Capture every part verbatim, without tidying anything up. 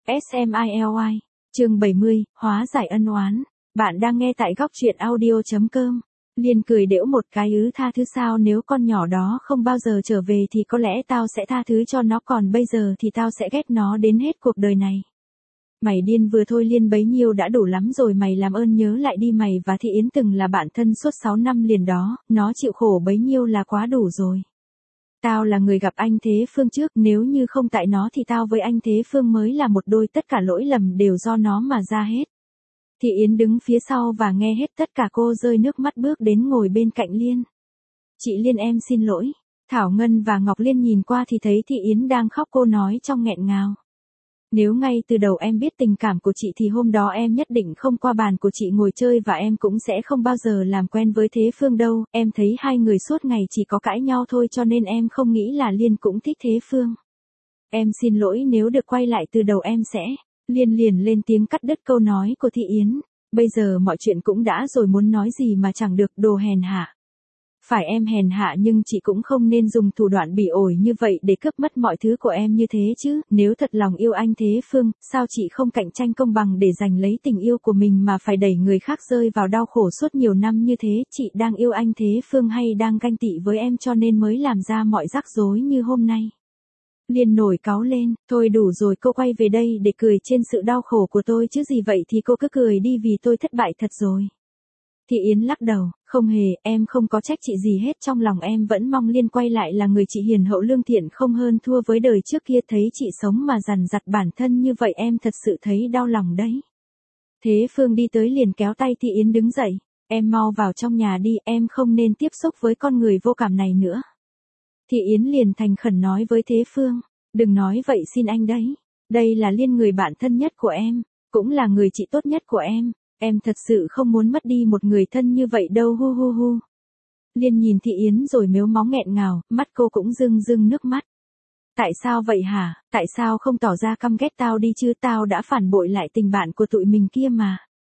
ét em i lờ i, chương bảy mươi, hóa giải ân oán. Bạn đang nghe tại góc truyện audio chấm com. Liên cười đễu một cái ứ tha thứ sao nếu con nhỏ đó không bao giờ trở về thì có lẽ tao sẽ tha thứ cho nó còn bây giờ thì tao sẽ ghét nó đến hết cuộc đời này. Mày điên vừa thôi Liên bấy nhiêu đã đủ lắm rồi mày làm ơn nhớ lại đi mày và Thị Yến từng là bạn thân suốt sáu năm liền đó, nó chịu khổ bấy nhiêu là quá đủ rồi. Tao là người gặp anh Thế Phương trước, nếu như không tại nó thì tao với anh Thế Phương mới là một đôi, tất cả lỗi lầm đều do nó mà ra hết. Thị Yến đứng phía sau và nghe hết tất cả, cô rơi nước mắt bước đến ngồi bên cạnh Liên. Chị Liên em xin lỗi. Thảo Ngân và Ngọc Liên nhìn qua thì thấy Thị Yến đang khóc, cô nói trong nghẹn ngào. Nếu ngay từ đầu em biết tình cảm của chị thì hôm đó em nhất định không qua bàn của chị ngồi chơi và em cũng sẽ không bao giờ làm quen với Thế Phương đâu, em thấy hai người suốt ngày chỉ có cãi nhau thôi cho nên em không nghĩ là Liên cũng thích Thế Phương. Em xin lỗi, nếu được quay lại từ đầu em sẽ... Liên liền lên tiếng cắt đứt câu nói của Thị Yến. Bây giờ mọi chuyện cũng đã rồi, muốn nói gì mà chẳng được, đồ hèn hạ. Phải em hèn hạ nhưng chị cũng không nên dùng thủ đoạn bỉ ổi như vậy để cướp mất mọi thứ của em như thế chứ. Nếu thật lòng yêu anh Thế Phương, sao chị không cạnh tranh công bằng để giành lấy tình yêu của mình mà phải đẩy người khác rơi vào đau khổ suốt nhiều năm như thế? Chị đang yêu anh Thế Phương hay đang ganh tị với em cho nên mới làm ra mọi rắc rối như hôm nay? Liên nổi cáu lên, thôi đủ rồi, cô quay về đây để cười trên sự đau khổ của tôi chứ gì vậy thì cô cứ cười đi vì tôi thất bại thật rồi. Thị Yến lắc đầu, không hề, em không có trách chị gì hết, trong lòng em vẫn mong Liên quay lại là người chị hiền hậu lương thiện không hơn thua với đời trước kia, thấy chị sống mà dằn vặt bản thân như vậy em thật sự thấy đau lòng đấy. Thế Phương đi tới liền kéo tay Thị Yến đứng dậy, em mau vào trong nhà đi, em không nên tiếp xúc với con người vô cảm này nữa. Thị Yến liền thành khẩn nói với Thế Phương, đừng nói vậy xin anh đấy, đây là Liên, người bạn thân nhất của em, cũng là người chị tốt nhất của em, em thật sự không muốn mất đi một người thân như vậy đâu hu hu hu. Liên nhìn Thị Yến rồi mếu máu nghẹn ngào, mắt cô cũng rưng rưng nước mắt. Tại sao vậy hả, tại sao không tỏ ra căm ghét tao đi chứ, tao đã phản bội lại tình bạn của tụi mình kia mà.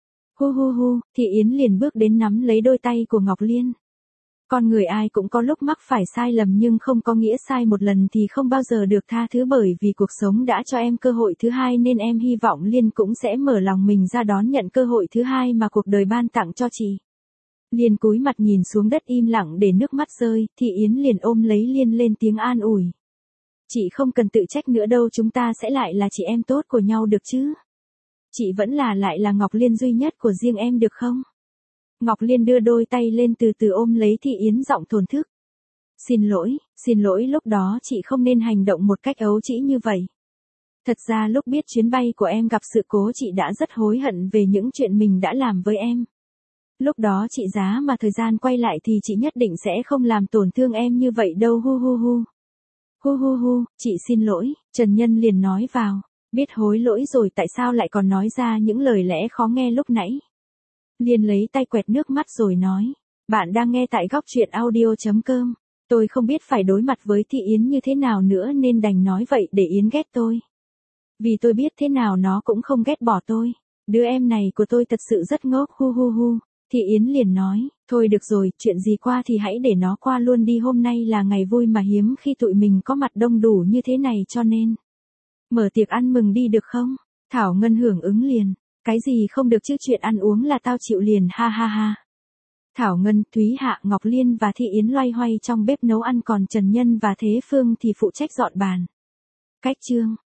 Hu hu hu, Thị Yến liền bước đến nắm lấy đôi tay của Ngọc Liên. Con người ai cũng có lúc mắc phải sai lầm nhưng không có nghĩa sai một lần thì không bao giờ được tha thứ, bởi vì cuộc sống đã cho em cơ hội thứ hai nên em hy vọng Liên cũng sẽ mở lòng mình ra đón nhận cơ hội thứ hai mà cuộc đời ban tặng cho chị. Liên cúi mặt nhìn xuống đất im lặng để nước mắt rơi, Thị Yến liền ôm lấy Liên lên tiếng an ủi. Chị không cần tự trách nữa đâu, chúng ta sẽ lại là chị em tốt của nhau được chứ. Chị vẫn là lại là Ngọc Liên duy nhất của riêng em được không? Ngọc Liên đưa đôi tay lên từ từ ôm lấy Thị Yến, giọng thổn thức. Xin lỗi, xin lỗi, lúc đó chị không nên hành động một cách ấu trĩ như vậy. Thật ra lúc biết chuyến bay của em gặp sự cố chị đã rất hối hận về những chuyện mình đã làm với em. Lúc đó chị giá mà thời gian quay lại thì chị nhất định sẽ không làm tổn thương em như vậy đâu hu hu hu. Hu hu hu, chị xin lỗi, Trần Nhân liền nói vào. Biết hối lỗi rồi tại sao lại còn nói ra những lời lẽ khó nghe lúc nãy? Liên lấy tay quẹt nước mắt rồi nói, bạn đang nghe tại góc truyện audio chấm com, tôi không biết phải đối mặt với Thị Yến như thế nào nữa nên đành nói vậy để Yến ghét tôi. Vì tôi biết thế nào nó cũng không ghét bỏ tôi, đứa em này của tôi thật sự rất ngốc hu hu hu. Thị Yến liền nói, thôi được rồi, chuyện gì qua thì hãy để nó qua luôn đi, hôm nay là ngày vui mà hiếm khi tụi mình có mặt đông đủ như thế này cho nên mở tiệc ăn mừng đi được không? Thảo Ngân hưởng ứng liền. Cái gì không được chứ, chuyện ăn uống là tao chịu liền ha ha ha. Thảo Ngân, Thúy Hạ, Ngọc Liên và Thị Yến loay hoay trong bếp nấu ăn, còn Trần Nhân và Thế Phương thì phụ trách dọn bàn. Cách chương